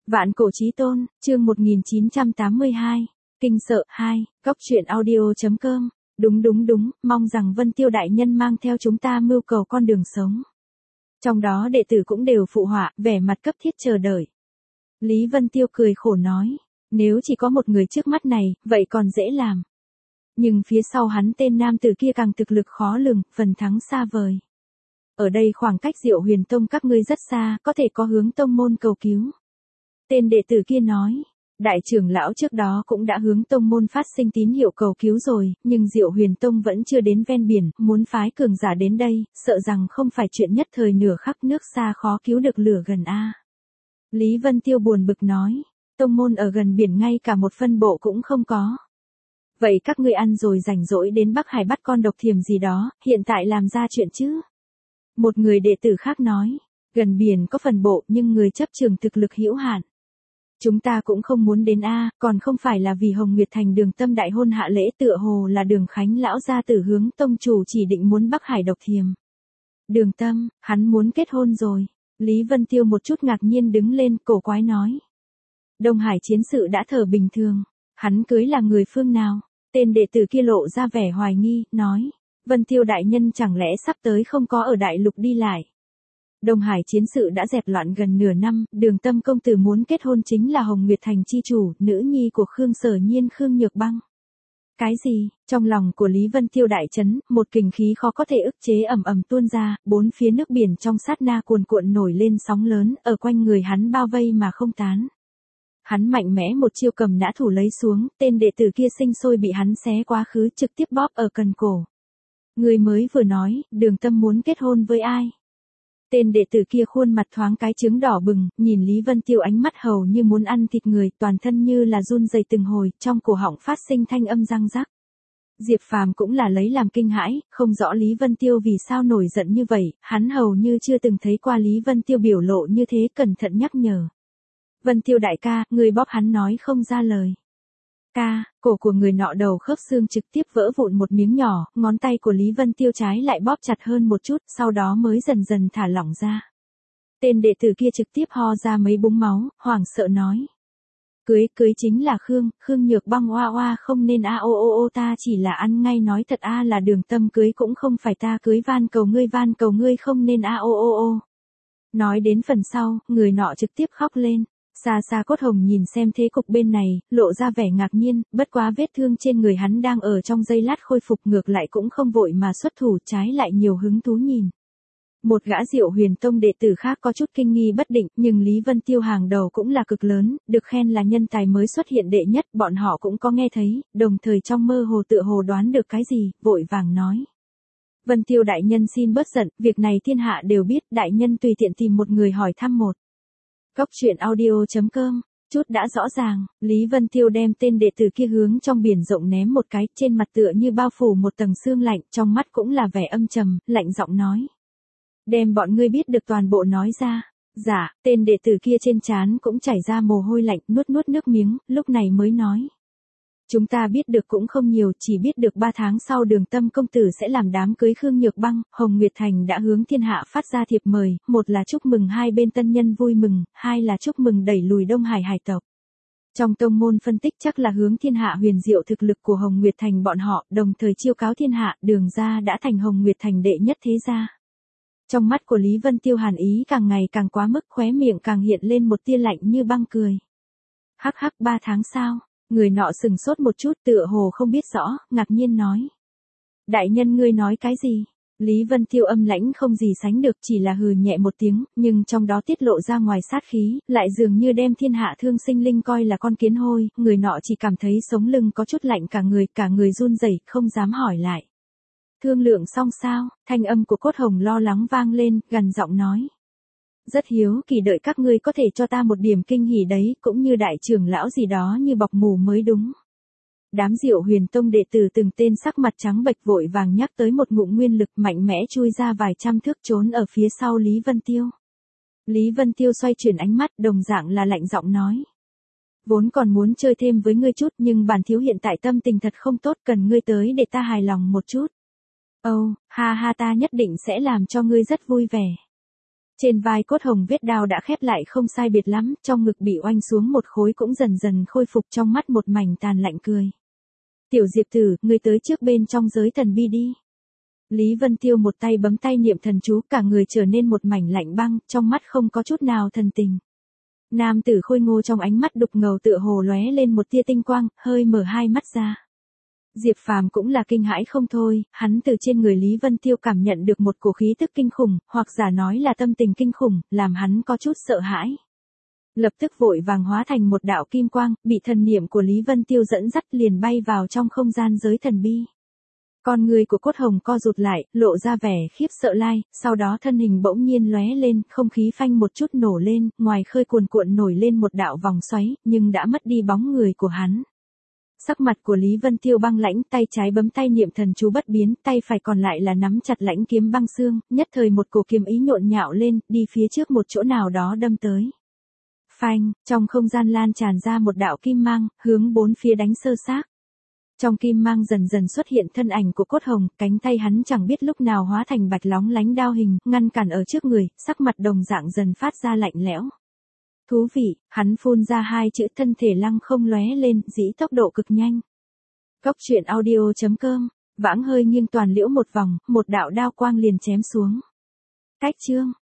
Vạn cổ chí tôn, chương 1982. Kinh sợ 2, Cóc truyện audio.com. Đúng, mong rằng Vân Tiêu đại nhân mang theo chúng ta mưu cầu con đường sống. Trong đó đệ tử cũng đều phụ họa, vẻ mặt cấp thiết chờ đợi. Lý Vân Tiêu cười khổ nói, nếu chỉ có một người trước mắt này, vậy còn dễ làm. Nhưng phía sau hắn tên nam tử kia càng thực lực khó lường, phần thắng xa vời. Ở đây khoảng cách Diệu Huyền Tông các ngươi rất xa, có thể có hướng tông môn cầu cứu. Tên đệ tử kia nói, đại trưởng lão trước đó cũng đã hướng tông môn phát sinh tín hiệu cầu cứu rồi, nhưng Diệu Huyền Tông vẫn chưa đến ven biển, muốn phái cường giả đến đây, sợ rằng không phải chuyện nhất thời nửa khắc, nước xa khó cứu được lửa gần a. Lý Vân Tiêu buồn bực nói, tông môn ở gần biển ngay cả một phân bộ cũng không có. Vậy các ngươi ăn rồi rảnh rỗi đến Bắc Hải bắt con độc thiềm gì đó, hiện tại làm ra chuyện chứ? Một người đệ tử khác nói, gần biển có phần bộ nhưng người chấp trường thực lực hữu hạn. Chúng ta cũng không muốn đến a, còn không phải là vì Hồng Nguyệt Thành Đường Tâm đại hôn hạ lễ, tựa hồ là Đường Khánh lão gia tử hướng tông chủ chỉ định muốn Bắc Hải độc thiềm. Đường Tâm, hắn muốn kết hôn rồi. Lý Vân Tiêu một chút ngạc nhiên đứng lên, cổ quái nói. Đông Hải chiến sự đã thở bình thường, hắn cưới là người phương nào? Tên đệ tử kia lộ ra vẻ hoài nghi, nói, Vân Tiêu đại nhân chẳng lẽ sắp tới không có ở đại lục đi lại. Đông Hải chiến sự đã dẹp loạn gần nửa năm, Đường Tâm công tử muốn kết hôn chính là Hồng Nguyệt Thành chi chủ, nữ nhi của Khương Sở Nhiên Khương Nhược Băng. Cái gì? Trong lòng của Lý Vân Tiêu đại chấn, một kình khí khó có thể ức chế ầm ầm tuôn ra, bốn phía nước biển trong sát na cuồn cuộn nổi lên sóng lớn, ở quanh người hắn bao vây mà không tán. Hắn mạnh mẽ một chiêu cầm nã thủ lấy xuống, tên đệ tử kia sinh sôi bị hắn xé quá khứ, trực tiếp bóp ở cần cổ. Người mới vừa nói, Đường Tâm muốn kết hôn với ai? Tên đệ tử kia khuôn mặt thoáng cái trướng đỏ bừng, nhìn Lý Vân Tiêu ánh mắt hầu như muốn ăn thịt người, toàn thân như là run rẩy từng hồi, trong cổ họng phát sinh thanh âm răng rắc. Diệp Phàm cũng là lấy làm kinh hãi, không rõ Lý Vân Tiêu vì sao nổi giận như vậy, hắn hầu như chưa từng thấy qua Lý Vân Tiêu biểu lộ như thế, cẩn thận nhắc nhở. Vân Tiêu đại ca, người bóp hắn nói không ra lời. Ca, cổ của người nọ đầu khớp xương trực tiếp vỡ vụn một miếng nhỏ, ngón tay của Lý Vân Tiêu trái lại bóp chặt hơn một chút, sau đó mới dần dần thả lỏng ra. Tên đệ tử kia trực tiếp ho ra mấy búng máu, hoảng sợ nói. Cưới chính là Khương Nhược Băng oa oa không nên a ô ta chỉ là ăn ngay nói thật a là Đường Tâm cưới cũng không phải ta cưới, van cầu ngươi không nên a ô. Nói đến phần sau, người nọ trực tiếp khóc lên. Xa Cốt Hồng nhìn xem thế cục bên này, lộ ra vẻ ngạc nhiên, bất quá vết thương trên người hắn đang ở trong giây lát khôi phục, ngược lại cũng không vội mà xuất thủ, trái lại nhiều hứng thú nhìn. Một gã Diệu Huyền Tông đệ tử khác có chút kinh nghi bất định, nhưng Lý Vân Tiêu hàng đầu cũng là cực lớn, được khen là nhân tài mới xuất hiện đệ nhất, bọn họ cũng có nghe thấy, đồng thời trong mơ hồ tựa hồ đoán được cái gì, vội vàng nói. Vân Tiêu đại nhân xin bớt giận, việc này thiên hạ đều biết, đại nhân tùy tiện tìm một người hỏi thăm một. Cóc truyện audio.com, chút đã rõ ràng, Lý Vân Tiêu đem tên đệ tử kia hướng trong biển rộng ném một cái, trên mặt tựa như bao phủ một tầng sương lạnh, trong mắt cũng là vẻ âm trầm, lạnh giọng nói. Đem bọn ngươi biết được toàn bộ nói ra. Dạ, tên đệ tử kia trên trán cũng chảy ra mồ hôi lạnh, nuốt nước miếng, lúc này mới nói. Chúng ta biết được cũng không nhiều, chỉ biết được 3 tháng sau Đường Tâm công tử sẽ làm đám cưới Khương Nhược Băng, Hồng Nguyệt Thành đã hướng thiên hạ phát ra thiệp mời, một là chúc mừng hai bên tân nhân vui mừng, hai là chúc mừng đẩy lùi Đông Hải hải tộc. Trong tông môn phân tích chắc là hướng thiên hạ huyền diệu thực lực của Hồng Nguyệt Thành bọn họ, đồng thời chiêu cáo thiên hạ, Đường gia đã thành Hồng Nguyệt Thành đệ nhất thế gia. Trong mắt của Lý Vân Tiêu hàn ý càng ngày càng quá mức, khóe miệng càng hiện lên một tia lạnh như băng cười. Hắc 3 tháng sau. Người nọ sừng sốt một chút, tựa hồ không biết rõ, ngạc nhiên nói. Đại nhân ngươi nói cái gì? Lý Vân Tiêu âm lãnh không gì sánh được, chỉ là hừ nhẹ một tiếng, nhưng trong đó tiết lộ ra ngoài sát khí, lại dường như đem thiên hạ thương sinh linh coi là con kiến hôi, người nọ chỉ cảm thấy sống lưng có chút lạnh cả người run rẩy, không dám hỏi lại. Thương lượng xong sao? Thanh âm của Cốt Hồng lo lắng vang lên, gằn giọng nói. Rất hiếu kỳ đợi các ngươi có thể cho ta một điểm kinh hỉ đấy, cũng như đại trưởng lão gì đó như bọc mù mới đúng. Đám Diệu Huyền Tông đệ tử từng tên sắc mặt trắng bệch vội vàng nhắc tới một ngụm nguyên lực mạnh mẽ chui ra vài trăm thước trốn ở phía sau Lý Vân Tiêu. Lý Vân Tiêu xoay chuyển ánh mắt, đồng dạng là lạnh giọng nói. Vốn còn muốn chơi thêm với ngươi chút, nhưng bản thiếu hiện tại tâm tình thật không tốt, cần ngươi tới để ta hài lòng một chút. Ha ta nhất định sẽ làm cho ngươi rất vui vẻ. Trên vai Cốt Hồng vết đao đã khép lại không sai biệt lắm, trong ngực bị oanh xuống một khối cũng dần dần khôi phục, trong mắt một mảnh tàn lạnh cười. Tiểu Diệp tử, ngươi tới trước bên trong giới thần bi đi. Lý Vân Tiêu một tay bấm tay niệm thần chú, cả người trở nên một mảnh lạnh băng, trong mắt không có chút nào thần tình. Nam tử khôi ngô trong ánh mắt đục ngầu tựa hồ lóe lên một tia tinh quang, hơi mở hai mắt ra. Diệp Phàm cũng là kinh hãi không thôi, hắn từ trên người Lý Vân Tiêu cảm nhận được một cổ khí tức kinh khủng, hoặc giả nói là tâm tình kinh khủng, làm hắn có chút sợ hãi. Lập tức vội vàng hóa thành một đạo kim quang, bị thần niệm của Lý Vân Tiêu dẫn dắt liền bay vào trong không gian giới thần bi. Con người của Cốt Hồng co rụt lại, lộ ra vẻ khiếp sợ lai, sau đó thân hình bỗng nhiên lóe lên, không khí phanh một chút nổ lên, ngoài khơi cuồn cuộn nổi lên một đạo vòng xoáy, nhưng đã mất đi bóng người của hắn. Sắc mặt của Lý Vân Tiêu băng lãnh, tay trái bấm tay niệm thần chú bất biến, tay phải còn lại là nắm chặt lãnh kiếm băng xương, nhất thời một cổ kiếm ý nhộn nhạo lên, đi phía trước một chỗ nào đó đâm tới. Phanh, trong không gian lan tràn ra một đạo kim mang, hướng bốn phía đánh sơ xác. Trong kim mang dần dần xuất hiện thân ảnh của Cốt Hồng, cánh tay hắn chẳng biết lúc nào hóa thành bạch lóng lánh đao hình, ngăn cản ở trước người, sắc mặt đồng dạng dần phát ra lạnh lẽo. Thú vị, hắn phun ra hai chữ, thân thể lăng không lóe lên, dĩ tốc độ cực nhanh. Cốc truyện audio.com, vãng hơi nghiêng toàn liễu một vòng, một đạo đao quang liền chém xuống. Cách chương.